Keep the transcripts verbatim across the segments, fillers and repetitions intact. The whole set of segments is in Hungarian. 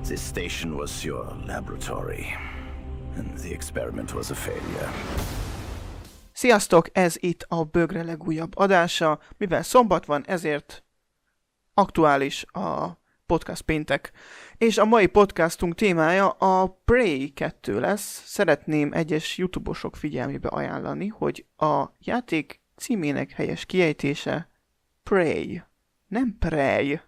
This station was your laboratory, and the experiment was a failure. Sziasztok, ez itt a Bögre legújabb adása. Mivel szombat van, ezért aktuális a podcast péntek. És a mai podcastunk témája a Prey kettő lesz. Szeretném egyes YouTube-osok figyelmébe ajánlani, hogy a játék címének helyes kiejtése Prey, nem Prey.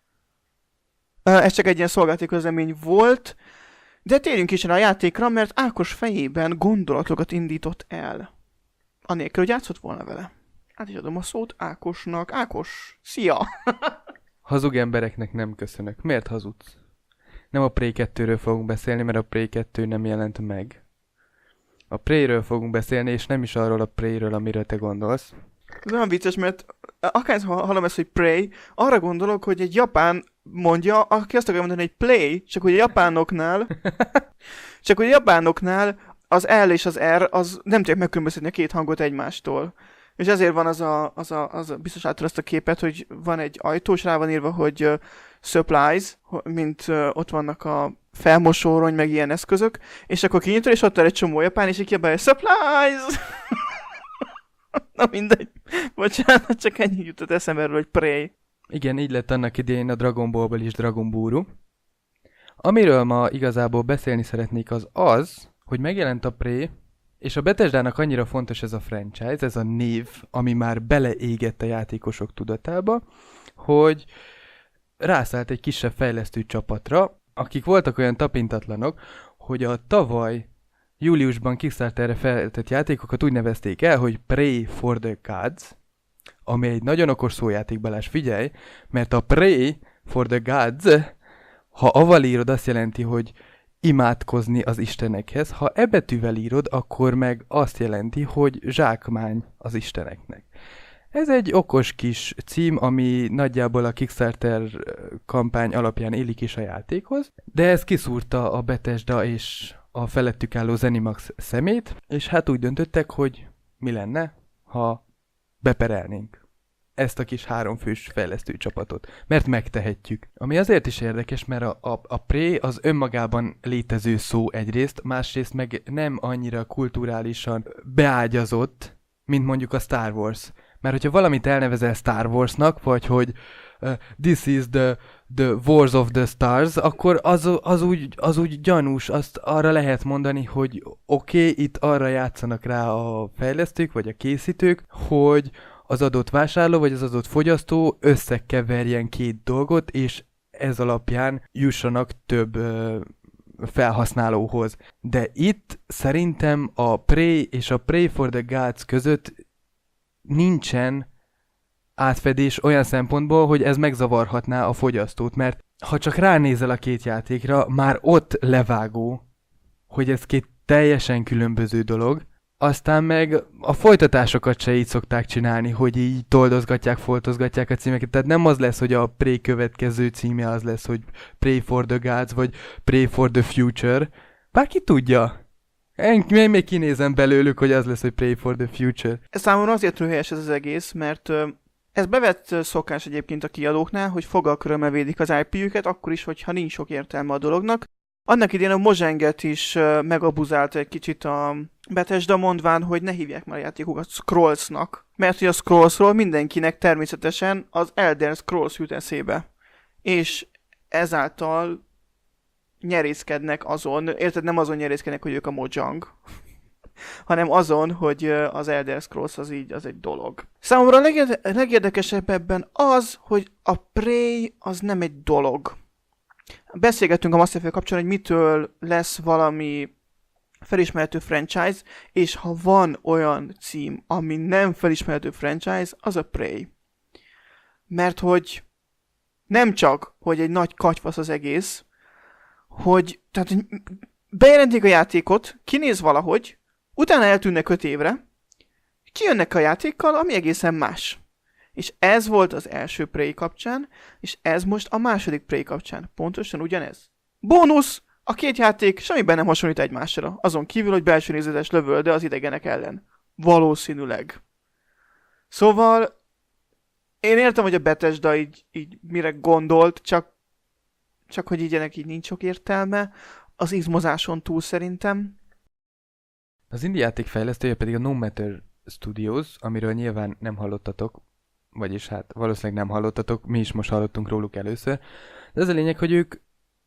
Ez csak egy ilyen szolgálati közlemény volt, de térjünk is el a játékra, mert Ákos fejében gondolatokat indított el. Anélkül, hogy játszott volna vele. Át is adom a szót Ákosnak. Ákos, szia! Hazug embereknek nem köszönök. Miért hazudsz? Nem a Prey kettőről fogunk beszélni, mert a Prey kettő nem jelent meg. A Preyről fogunk beszélni, és nem is arról a Preyről, amire te gondolsz. Ez olyan vicces, mert akár hallom ezt, hogy Prey, arra gondolok, hogy egy japán mondja, aki azt akarja mondani, hogy play, csak hogy a japánoknál, csak hogy a japánoknál az L és az R, az nem tudják megkülönböztetni a két hangot egymástól. És ezért van az a, az a, az a biztos által ezt a képet, hogy van egy ajtó, és rá van írva, hogy uh, supplies, mint uh, ott vannak a felmosórony, meg ilyen eszközök, és akkor kinyitod, és ott van egy csomó japán, és így kiabálja, supplies! Na mindegy. Bocsánat, csak ennyi jutott eszembe erről, hogy Prey. Igen, így lett annak idején a Dragon Ballból is Dragon Buru. Amiről ma igazából beszélni szeretnék az az, hogy megjelent a Prey, és a Bethesdának annyira fontos ez a franchise, ez a név, ami már beleégett a játékosok tudatába, hogy rászállt egy kisebb fejlesztő csapatra, akik voltak olyan tapintatlanok, hogy a tavaly júliusban Kickstarterre feltett játékokat úgy nevezték el, hogy Prey for the Gods, ami egy nagyon okos szójáték, Balázs, figyelj, mert a Prey for the Gods, ha aval írod, azt jelenti, hogy imádkozni az istenekhez, ha e betűvel írod, akkor meg azt jelenti, hogy zsákmány az isteneknek. Ez egy okos kis cím, ami nagyjából a Kickstarter kampány alapján élik is a játékhoz, de ez kiszúrta a Bethesda és a felettük álló Zenimax szemét, és hát úgy döntöttek, hogy mi lenne, ha beperelnénk ezt a kis háromfős fejlesztő csapatot, mert megtehetjük. Ami azért is érdekes, mert a, a, a Prey az önmagában létező szó egyrészt, másrészt meg nem annyira kulturálisan beágyazott, mint mondjuk a Star Wars. Mert hogyha valamit elnevezel Star Warsnak, vagy hogy uh, this is the, the Wars of the Stars, akkor az, az, úgy, az úgy gyanús, azt arra lehet mondani, hogy oké, okay, itt arra játszanak rá a fejlesztők, vagy a készítők, hogy az adott vásárló, vagy az adott fogyasztó összekeverjen két dolgot, és ez alapján jussanak több ö, felhasználóhoz. De itt szerintem a Prey és a Prey for the Gods között nincsen átfedés olyan szempontból, hogy ez megzavarhatná a fogyasztót, mert ha csak ránézel a két játékra, már ott levágó, hogy ez két teljesen különböző dolog. Aztán meg a folytatásokat se így szokták csinálni, hogy így toldozgatják, foltozgatják a címeket. Tehát nem az lesz, hogy a Prey következő címe az lesz, hogy Prey for the Gods, vagy Prey for the Future. Bárki tudja. Én, én még kinézem belőlük, hogy az lesz, hogy Prey for the Future. Ez számomra azért röhelyes ez az egész, mert ez bevett szokás egyébként a kiadóknál, hogy fogalkörömmel védik az i pé-jüket, akkor is, hogyha nincs sok értelme a dolognak. Annak idén a Mozenget is megabuzálta egy kicsit a Bethesda, mondván, hogy ne hívják már a játékokat Scrollsnak, mert hogy a Scrollsról mindenkinek természetesen az Elder Scrolls jut eszébe. És ezáltal nyerészkednek azon, érted, nem azon nyerészkednek, hogy ők a Mojang, hanem azon, hogy az Elder Scrolls az így, az egy dolog. Számomra a legérde- legérdekesebb ebben az, hogy a Prey az nem egy dolog. Beszélgettünk a Mass Effect kapcsán, hogy mitől lesz valami felismerhető franchise, és ha van olyan cím, ami nem felismerhető franchise, az a Prey. Mert hogy nem csak, hogy egy nagy katyvasz az egész, hogy tehát bejelentik a játékot, kinéz valahogy, utána eltűnnek öt évre, kijönnek a játékkal, ami egészen más. És ez volt az első Prey kapcsán, és ez most a második Prey kapcsán. Pontosan ugyanez. Bónusz! A két játék semmiben nem hasonlít egymásra. Azon kívül, hogy belső nézetes lövölde az idegenek ellen. Valószínűleg. Szóval én értem, hogy a Bethesda így, így mire gondolt, csak csak hogy így ennek így nincs sok értelme. Az izmozáson túl szerintem. Az indie játék fejlesztője pedig a No Matter Studios, amiről nyilván nem hallottatok, vagyis hát valószínűleg nem hallottatok, mi is most hallottunk róluk először. De ez a lényeg, hogy ők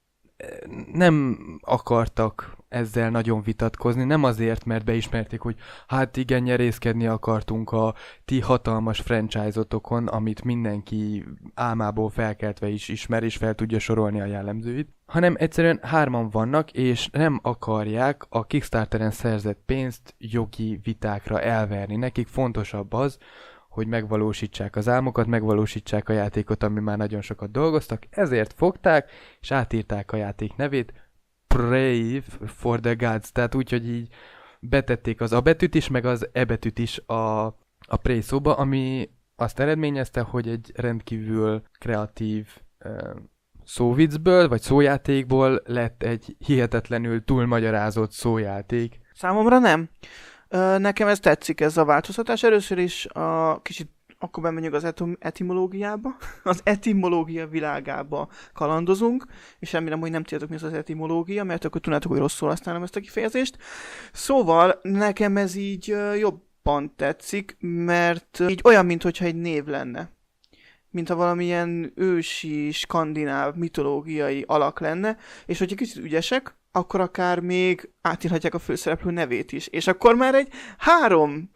nem akartak ezzel nagyon vitatkozni, nem azért, mert beismerték, hogy hát igen, nyerészkedni akartunk a ti hatalmas franchise-otokon, amit mindenki álmából felkeltve is ismer, és fel tudja sorolni a jellemzőit, hanem egyszerűen hárman vannak, és nem akarják a Kickstarteren szerzett pénzt jogi vitákra elverni. Nekik fontosabb az, hogy megvalósítsák az álmokat, megvalósítsák a játékot, ami már nagyon sokat dolgoztak, ezért fogták, és átírták a játék nevét, Pray for the Gods, tehát úgy, hogy így betették az A betűt is, meg az E betűt is a, a Pray szóba, ami azt eredményezte, hogy egy rendkívül kreatív uh, szóviccből, vagy szójátékból lett egy hihetetlenül túlmagyarázott szójáték. Számomra nem. Nekem ez tetszik, ez a változtatás. Először is a kicsit akkor bemegyünk az etom- etimológiába, az etimológia világába kalandozunk, és remélem, hogy nem tudjátok, mi az az etimológia, mert akkor tudnátok, hogy rosszul használom ezt a kifejezést. Szóval nekem ez így jobban tetszik, mert így olyan, mintha egy név lenne. Mintha valamilyen ősi, skandináv, mitológiai alak lenne, és hogyha kicsit ügyesek, akkor akár még átírhatják a főszereplő nevét is. És akkor már egy három,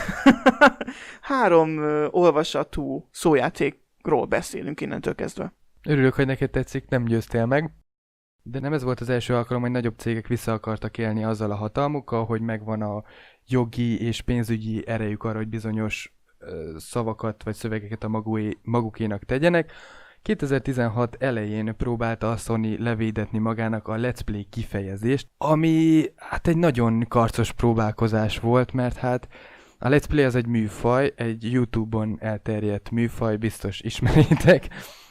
három uh, olvasatú szójátékról beszélünk innentől kezdve. Örülök, hogy neked tetszik, nem győztél meg. De nem ez volt az első alkalom, hogy nagyobb cégek vissza akartak élni azzal a hatalmukkal, hogy megvan a jogi és pénzügyi erejük arra, hogy bizonyos uh, szavakat vagy szövegeket a magui, magukénak tegyenek. kétezer-tizenhat elején próbálta a Sony levédetni magának a Let's Play kifejezést, ami hát egy nagyon karcos próbálkozás volt, mert hát a Let's Play az egy műfaj, egy YouTube-on elterjedt műfaj, biztos ismeritek,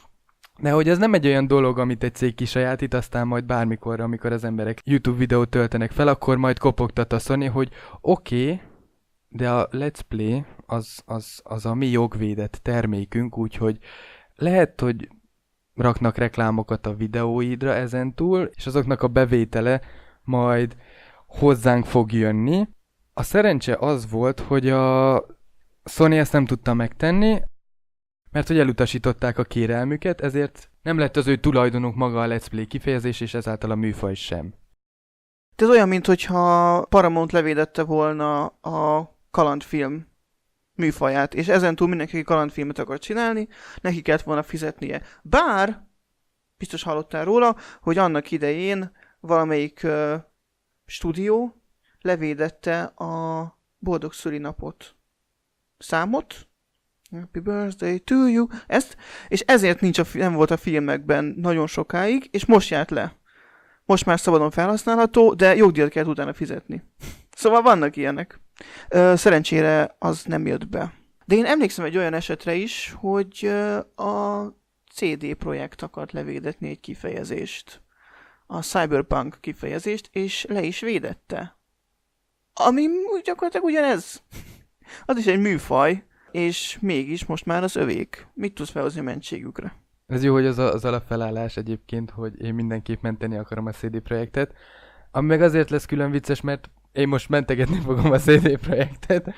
de hogy ez nem egy olyan dolog, amit egy cég kisajátít, aztán majd bármikor, amikor az emberek YouTube videót töltenek fel, akkor majd kopogtat a Sony, hogy oké, okay, de a Let's Play az, az, az a mi jogvédett termékünk, úgyhogy lehet, hogy raknak reklámokat a videóidra ezentúl, és azoknak a bevétele majd hozzánk fog jönni. A szerencse az volt, hogy a Sony ezt nem tudta megtenni, mert hogy elutasították a kérelmüket, ezért nem lett az ő tulajdonuk maga a Let's Play kifejezés, és ezáltal a műfaj sem. Ez olyan, mintha Paramount levédette volna a kalandfilm műfaját, és ezentúl mindenki, aki kalandfilmet akar csinálni, neki kellett volna fizetnie. Bár, biztos hallottál róla, hogy annak idején valamelyik uh, stúdió levédette a Boldog Szülinapot számot, Happy Birthday to you, ezt, és ezért nincs a, nem volt a filmekben nagyon sokáig, és most járt le. Most már szabadon felhasználható, de jogdíjat kellett utána fizetni. Szóval vannak ilyenek. Ö, szerencsére az nem jött be. De én emlékszem egy olyan esetre is, hogy a cé dé Projekt akart levédetni egy kifejezést. A Cyberpunk kifejezést, és le is védette. Ami gyakorlatilag ugyanez. Az is egy műfaj, és mégis most már az övék. Mit tudsz felhozni a mentségükre? Ez jó, hogy az, a, az alapfelállás egyébként, hogy én mindenképp menteni akarom a cé dé Projektet. Ami meg azért lesz külön vicces, mert én most mentegetni fogom a cé dé Projektet.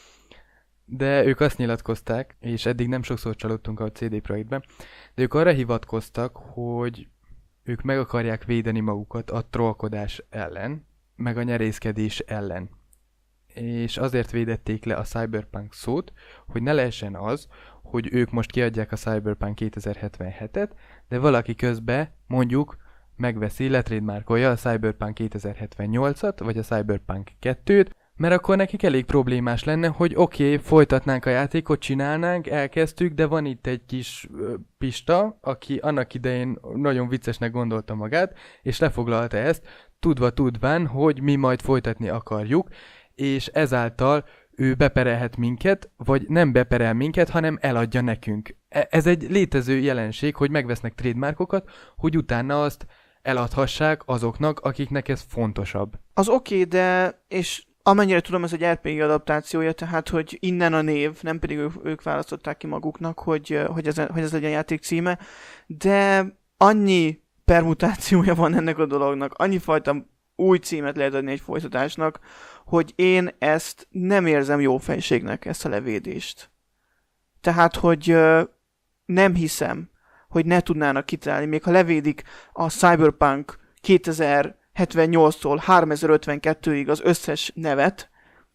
De ők azt nyilatkozták, és eddig nem sokszor csalódtunk a cé dé Projektben, de ők arra hivatkoztak, hogy ők meg akarják védeni magukat a trollkodás ellen, meg a nyerészkedés ellen. És azért védették le a Cyberpunk szót, hogy ne lehessen az, hogy ők most kiadják a Cyberpunk kétezer-hetvenhetet, de valaki közben mondjuk megveszi, letrademarkolja a Cyberpunk kétezer-hetvennyolcat, vagy a Cyberpunk kettőt, mert akkor nekik elég problémás lenne, hogy oké, okay, folytatnánk a játékot, csinálnánk, elkezdtük, de van itt egy kis ö, Pista, aki annak idején nagyon viccesnek gondolta magát, és lefoglalta ezt, tudva tudván, hogy mi majd folytatni akarjuk, és ezáltal ő beperelhet minket, vagy nem beperel minket, hanem eladja nekünk. Ez egy létező jelenség, hogy megvesznek trademarkokat, hogy utána azt eladhassák azoknak, akiknek ez fontosabb. Az oké, okay, de és amennyire tudom, ez egy er pé gé adaptációja, tehát hogy innen a név, nem pedig ők, ők választották ki maguknak, hogy, hogy, ez, hogy ez legyen a játék címe, de annyi permutációja van ennek a dolognak, annyi fajta új címet lehet adni egy folytatásnak, hogy én ezt nem érzem jó fejségnek, ezt a levédést. Tehát, hogy ö, nem hiszem, hogy ne tudnának kitalálni, még ha levédik a Cyberpunk kétezer-hetvennyolctól háromezer-ötvenkettőig az összes nevet,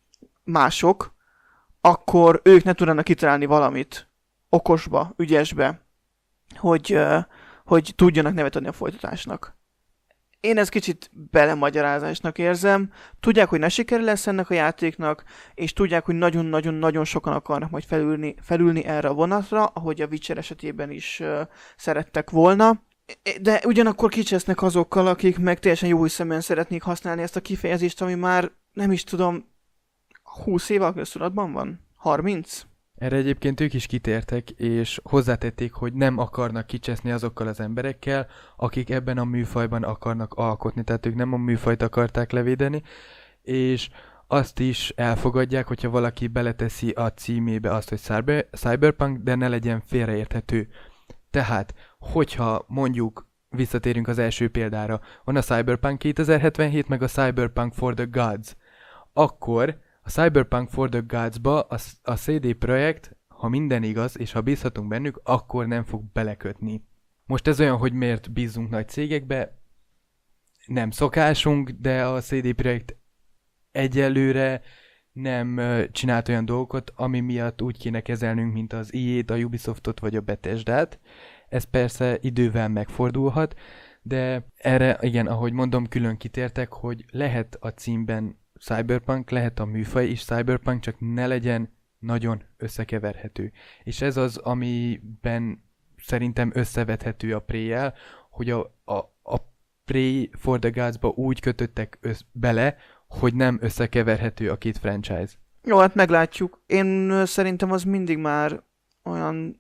mások, akkor ők ne tudnának kitalálni valamit okosba, ügyesbe, hogy, uh, hogy tudjanak nevet adni a folytatásnak. Én ezt kicsit belemagyarázásnak érzem. Tudják, hogy ne sikerül lesz ennek a játéknak, és tudják, hogy nagyon-nagyon-nagyon sokan akarnak majd felülni, felülni erre a vonatra, ahogy a Witcher esetében is uh, szerettek volna. De ugyanakkor kicsesznek azokkal, akik meg teljesen jó hiszeműen szeretnék használni ezt a kifejezést, ami már nem is tudom, húsz éve a köztudatban van? harminc? Erre egyébként ők is kitértek, és hozzátették, hogy nem akarnak kicseszni azokkal az emberekkel, akik ebben a műfajban akarnak alkotni, tehát ők nem a műfajt akarták levédeni, és azt is elfogadják, hogyha valaki beleteszi a címébe azt, hogy cyber, cyberpunk, de ne legyen félreérthető. Tehát, hogyha mondjuk visszatérünk az első példára, van a Cyberpunk kétezer-hetvenhét, meg a Cyberpunk for the Gods, akkor a Cyberpunk for the Gods-ba a, a cé dé Projekt, ha minden igaz, és ha bízhatunk bennük, akkor nem fog belekötni. Most ez olyan, hogy miért bízunk nagy cégekbe, nem szokásunk, de a cé dé Projekt egyelőre nem csinált olyan dolgokat, ami miatt úgy kéne kezelnünk, mint az í á-t, a Ubisoftot vagy a Bethesdát. Ez persze idővel megfordulhat, de erre, igen, ahogy mondom, külön kitértek, hogy lehet a címben Cyberpunk, lehet a műfaj is Cyberpunk, csak ne legyen nagyon összekeverhető. És ez az, amiben szerintem összevethető a Prey-jel, hogy a, a, a Prey for the Gods-ba úgy kötöttek össz, bele, hogy nem összekeverhető a két franchise. Jó, hát meglátjuk. Én szerintem az mindig már olyan,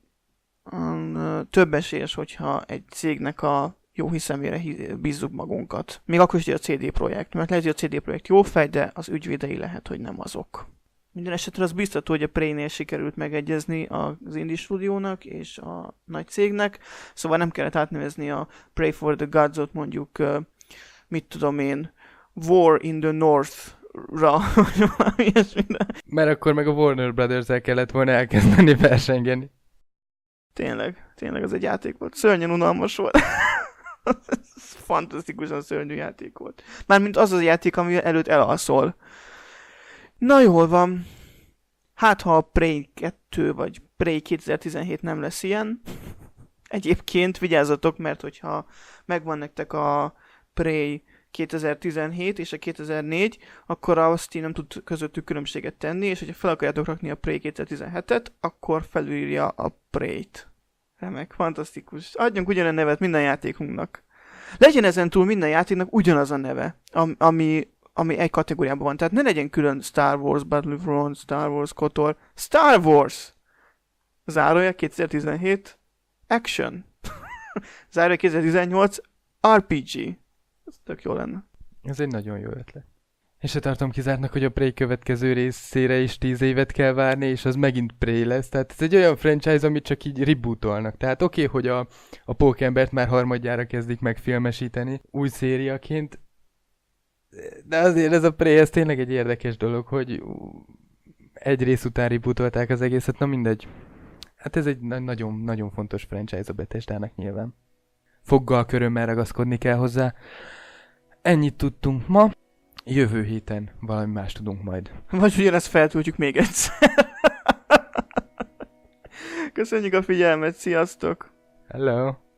olyan több esélyes, hogyha egy cégnek a jó hiszemére bízzuk magunkat. Még akkor is, hogy a cé dé Projekt. Mert lehet, hogy a cé dé Projekt jó fej, de az ügyvédei lehet, hogy nem azok. Minden esetre az biztató, hogy a Prey-nél sikerült megegyezni az indie stúdiónak és a nagy cégnek, szóval nem kellett átnevezni a Prey for the Gods-ot mondjuk, mit tudom én, War in the North-ra, vagy valami ilyesmire. Mert akkor meg a Warner Brothers-el kellett volna elkezdeni versengeni. Tényleg, tényleg az egy játék volt. Szörnyen unalmas volt. Fantasztikusan szörnyű játék volt. Mármint az az a játék, ami előtt elalszol. Na jól van. Hát ha a Prey kettő vagy Prey kétezer-tizenhét nem lesz ilyen. Egyébként vigyázzatok, mert hogyha megvan nektek a Prey kétezer-tizenhét és a kétezer-négy, akkor a Steam nem tud közöttük különbséget tenni, és hogyha fel akarjátok rakni a Prey kétezer-tizenhetet, akkor felülírja a Prey-t. Remek, fantasztikus. Adjunk ugyanilyen nevet minden játékunknak. Legyen ezen túl minden játéknak ugyanaz a neve, ami, ami egy kategóriában van. Tehát ne legyen külön Star Wars Battlefront, Star Wars kotor. Star Wars! Zárója kétezer-tizenhét Action. Zárója kétezer-tizennyolc er pé gé. Ez tök jó lenne. Ez egy nagyon jó ötlet. És se tartom kizártnak, hogy a Prey következő részére is tíz évet kell várni, és az megint Prey lesz. Tehát ez egy olyan franchise, amit csak így rebootolnak. Tehát oké, okay, hogy a, a Pókembert már harmadjára kezdik megfilmesíteni új szériaként, de azért ez a Prey, ez tényleg egy érdekes dolog, hogy egy rész után rebootolták az egészet, na mindegy. Hát ez egy nagyon, nagyon fontos franchise a Bethesdának nyilván. Foggal, körömmel ragaszkodni kell hozzá. Ennyit tudtunk ma. Jövő héten valami más tudunk majd. Vagy ugyanezt feltöltjük még egyszer. Köszönjük a figyelmet, sziasztok! Hello!